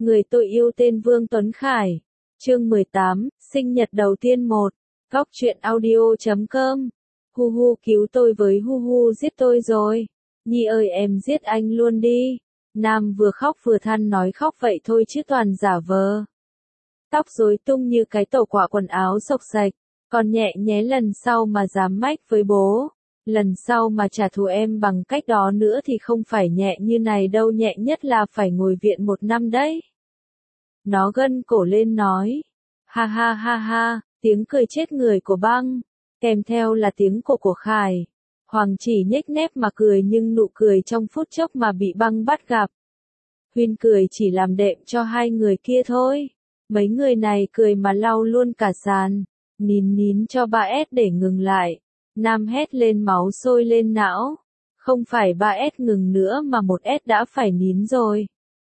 Người tôi yêu tên Vương Tuấn Khải. Chương 18, sinh nhật đầu tiên 1. Góc truyện audio.com. Hu hu cứu tôi với, hu hu giết tôi rồi. Nhi ơi em giết anh luôn đi. Nam vừa khóc vừa than nói khóc vậy thôi chứ toàn giả vờ. Tóc rối tung như cái tổ quả, quần áo xộc xạch. Còn nhẹ nhé, lần sau mà dám mách với bố. Lần sau mà trả thù em bằng cách đó nữa thì không phải nhẹ như này đâu, nhẹ nhất là phải ngồi viện 1 năm đấy. Nó gân cổ lên nói. Ha ha ha ha, tiếng cười chết người của Băng. Kèm theo là tiếng của Khải. Hoàng chỉ nhếch mép mà cười, nhưng nụ cười trong phút chốc mà bị Băng bắt gặp. Huyên cười chỉ làm đệm cho hai người kia thôi. Mấy người này cười mà lau luôn cả sàn. Nín nín cho 3S để ngừng lại. Nam hét lên, máu sôi lên não. Không phải 3S ngừng nữa mà 1S đã phải nín rồi.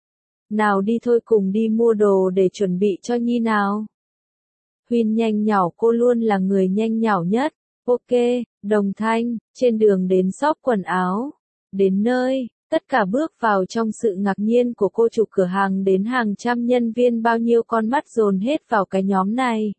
Nào đi thôi, cùng đi mua đồ để chuẩn bị cho Nhi nào. Huyên nhanh nhảu, cô luôn là người nhanh nhảu nhất. Ok, đồng thanh, trên đường đến shop quần áo. Đến nơi, tất cả bước vào trong sự ngạc nhiên của cô chủ cửa hàng đến hàng trăm nhân viên, bao nhiêu con mắt dồn hết vào cái nhóm này.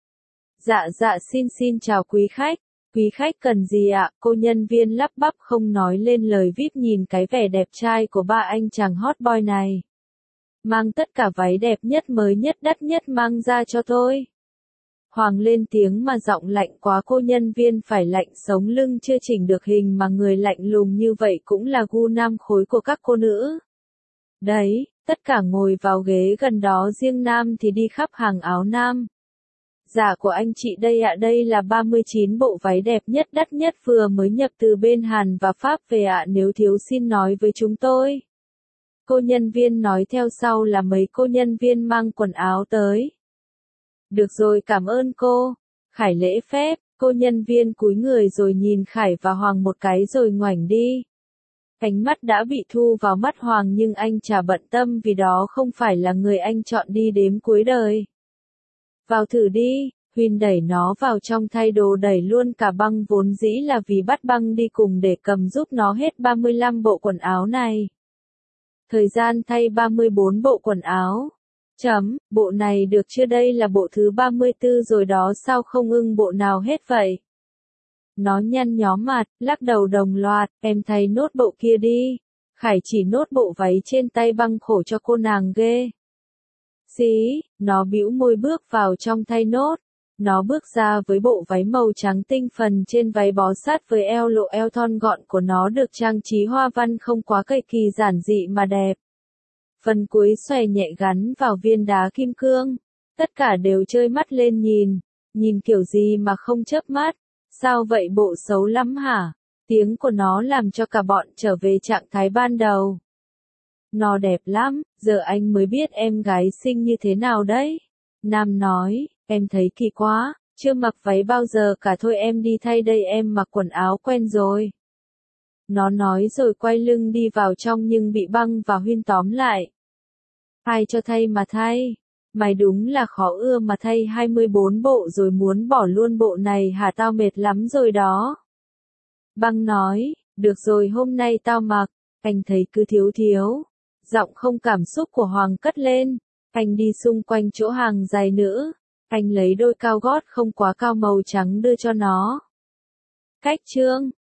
Dạ xin chào quý khách. Quý khách cần gì ạ? Cô nhân viên lắp bắp không nói lên lời, vip nhìn cái vẻ đẹp trai của ba anh chàng hot boy này. Mang tất cả váy đẹp nhất, mới nhất, đắt nhất mang ra cho tôi. Hoàng lên tiếng mà giọng lạnh quá, cô nhân viên phải lạnh sống lưng, chưa chỉnh được hình mà người lạnh lùng như vậy cũng là gu nam khối của các cô nữ. Đấy, tất cả ngồi vào ghế gần đó, riêng nam thì đi khắp hàng áo nam. Dạ của anh chị đây ạ, đây là 39 bộ váy đẹp nhất, đắt nhất, vừa mới nhập từ bên Hàn và Pháp về ạ, nếu thiếu xin nói với chúng tôi. Cô nhân viên nói, theo sau là mấy cô nhân viên mang quần áo tới. Được rồi, cảm ơn cô. Khải lễ phép, cô nhân viên cúi người rồi nhìn Khải và Hoàng một cái rồi ngoảnh đi. Ánh mắt đã bị thu vào mắt Hoàng, nhưng anh chả bận tâm vì đó không phải là người anh chọn đi đếm cuối đời. Vào thử đi. Huyên đẩy nó vào trong, thay đồ, đẩy luôn cả Băng, vốn dĩ là vì bắt Băng đi cùng để cầm giúp nó hết 35 bộ quần áo này. Thời gian thay 34 bộ quần áo. Bộ này được chưa, đây là bộ thứ 34 rồi đó, sao không ưng bộ nào hết vậy? Nó nhăn nhó mặt, lắc đầu đồng loạt, em thay nốt bộ kia đi. Khải chỉ nốt bộ váy trên tay Băng, khổ cho cô nàng ghê. Xí, nó bĩu môi bước vào trong thay nốt. Nó bước ra với bộ váy màu trắng tinh, phần trên váy bó sát với eo lộ, eo thon gọn của nó được trang trí hoa văn không quá cây kỳ, giản dị mà đẹp. Phần cuối xòe nhẹ gắn vào viên đá kim cương. Tất cả đều trơi mắt lên nhìn kiểu gì mà không chớp mắt. Sao vậy, bộ xấu lắm hả? Tiếng của nó làm cho cả bọn trở về trạng thái ban đầu. Nó đẹp lắm, giờ anh mới biết em gái xinh như thế nào đấy. Nam nói, em thấy kỳ quá, chưa mặc váy bao giờ cả, thôi em đi thay đây, em mặc quần áo quen rồi. Nó nói rồi quay lưng đi vào trong, nhưng bị Băng và Huyên tóm lại. Ai cho thay mà thay? Mày đúng là khó ưa mà, thay 24 bộ rồi muốn bỏ luôn bộ này hả? Tao mệt lắm rồi đó. Băng nói, được rồi, hôm nay tao mặc. Anh thấy cứ thiếu. Giọng không cảm xúc của Hoàng cất lên. Anh đi xung quanh chỗ hàng giày nữ. Anh lấy đôi cao gót không quá cao màu trắng đưa cho nó. Cách trương,